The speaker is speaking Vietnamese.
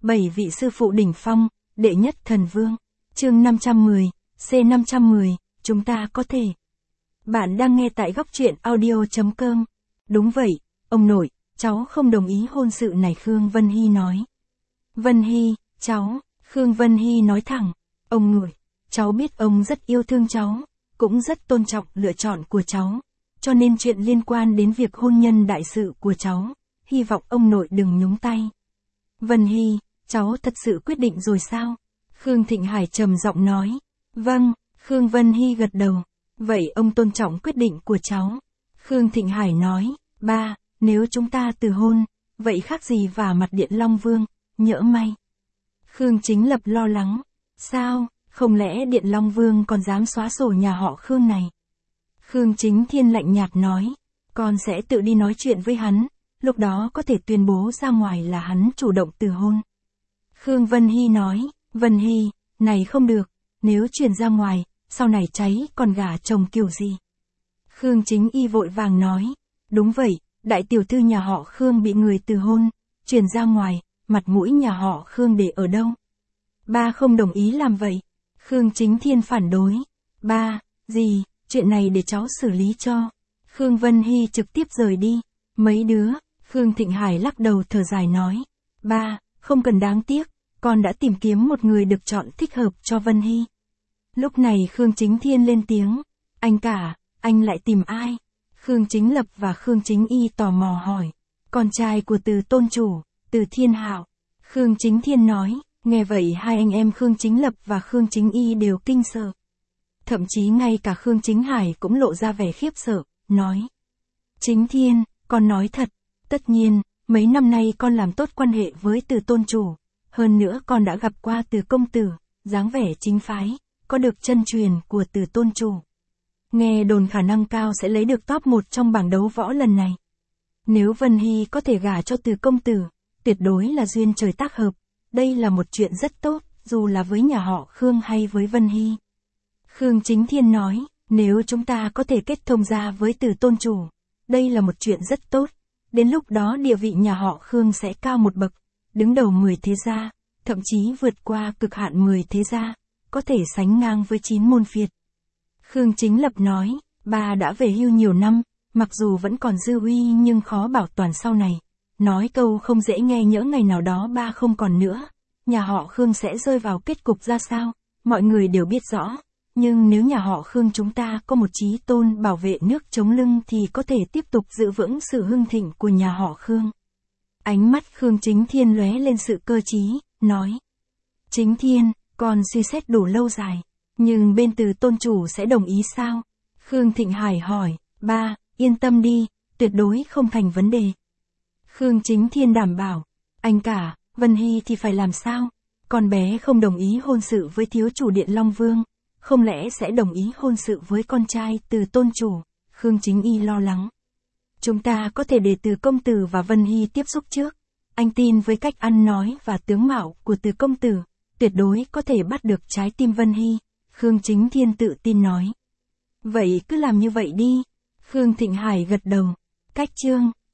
7 vị sư phụ đỉnh phong, đệ nhất thần vương. Chương 510, C510, chúng ta có thể. Bạn đang nghe tại góc truyện audio.com. Đúng vậy, ông nội, cháu không đồng ý hôn sự này, Khương Vân Hy nói. Vân Hy, cháu, Khương Vân Hy nói thẳng, ông nội, cháu biết ông rất yêu thương cháu, cũng rất tôn trọng lựa chọn của cháu, cho nên chuyện liên quan đến việc hôn nhân đại sự của cháu, hy vọng ông nội đừng nhúng tay. Vân Hy, cháu thật sự quyết định rồi sao? Khương Thịnh Hải trầm giọng nói. Vâng, Khương Vân Hy gật đầu. Vậy ông tôn trọng quyết định của cháu. Khương Thịnh Hải nói, ba, nếu chúng ta từ hôn, vậy khác gì vả mặt Điện Long Vương, nhỡ may. Khương Chính Lập lo lắng. Sao, không lẽ Điện Long Vương còn dám xóa sổ nhà họ Khương này? Khương Chính Thiên lạnh nhạt nói, con sẽ tự đi nói chuyện với hắn, lúc đó có thể tuyên bố ra ngoài là hắn chủ động từ hôn. Khương Vân Hy nói, Vân Hy, này không được, nếu truyền ra ngoài, sau này cháy còn gả chồng kiểu gì? Khương Chính Y vội vàng nói, đúng vậy, đại tiểu thư nhà họ Khương bị người từ hôn, truyền ra ngoài, mặt mũi nhà họ Khương để ở đâu? Ba không đồng ý làm vậy. Khương Chính Thiên phản đối. Ba, gì, chuyện này để cháu xử lý cho. Khương Vân Hy trực tiếp rời đi. Mấy đứa, Khương Thịnh Hải lắc đầu thở dài nói. Ba, không cần đáng tiếc, con đã tìm kiếm một người được chọn thích hợp cho Vân Hy. Lúc này Khương Chính Thiên lên tiếng. Anh cả, anh lại tìm ai? Khương Chính Lập và Khương Chính Y tò mò hỏi. Con trai của Từ tôn chủ, Từ Thiên Hạo. Khương Chính Thiên nói. Nghe vậy hai anh em Khương Chính Lập và Khương Chính Y đều kinh sợ. Thậm chí ngay cả Khương Chính Hải cũng lộ ra vẻ khiếp sợ, nói. Chính Thiên, con nói thật, tất nhiên, mấy năm nay con làm tốt quan hệ với Từ tôn chủ, hơn nữa con đã gặp qua Từ công tử, dáng vẻ chính phái, có được chân truyền của Từ tôn chủ. Nghe đồn khả năng cao sẽ lấy được top 1 trong bảng đấu võ lần này. Nếu Vân Hy có thể gả cho Từ công tử, tuyệt đối là duyên trời tác hợp. Đây là một chuyện rất tốt, dù là với nhà họ Khương hay với Vân Hy. Khương Chính Thiên nói, nếu chúng ta có thể kết thông gia với Từ tôn chủ, đây là một chuyện rất tốt. Đến lúc đó địa vị nhà họ Khương sẽ cao một bậc, đứng đầu 10 thế gia, thậm chí vượt qua cực hạn 10 thế gia, có thể sánh ngang với 9 môn phiệt. Khương Chính Lập nói, ba đã về hưu nhiều năm, mặc dù vẫn còn dư uy nhưng khó bảo toàn sau này. Nói câu không dễ nghe, nhỡ ngày nào đó ba không còn nữa, nhà họ Khương sẽ rơi vào kết cục ra sao, mọi người đều biết rõ. Nhưng nếu nhà họ Khương chúng ta có một chí tôn bảo vệ nước chống lưng thì có thể tiếp tục giữ vững sự hưng thịnh của nhà họ Khương. Ánh mắt Khương Chính Thiên lóe lên sự cơ trí, nói. Chính Thiên, con suy xét đủ lâu dài, nhưng bên Từ tôn chủ sẽ đồng ý sao? Khương Thịnh Hải hỏi, ba, yên tâm đi, tuyệt đối không thành vấn đề. Khương Chính Thiên đảm bảo, anh cả, Vân Hy thì phải làm sao? Con bé không đồng ý hôn sự với thiếu chủ Điện Long Vương, không lẽ sẽ đồng ý hôn sự với con trai Từ tôn chủ? Khương Chính Y lo lắng. Chúng ta có thể để Từ công tử và Vân Hy tiếp xúc trước. Anh tin với cách ăn nói và tướng mạo của Từ công tử, tuyệt đối có thể bắt được trái tim Vân Hy. Khương Chính Thiên tự tin nói. Vậy cứ làm như vậy đi. Khương Thịnh Hải gật đầu. Cách chương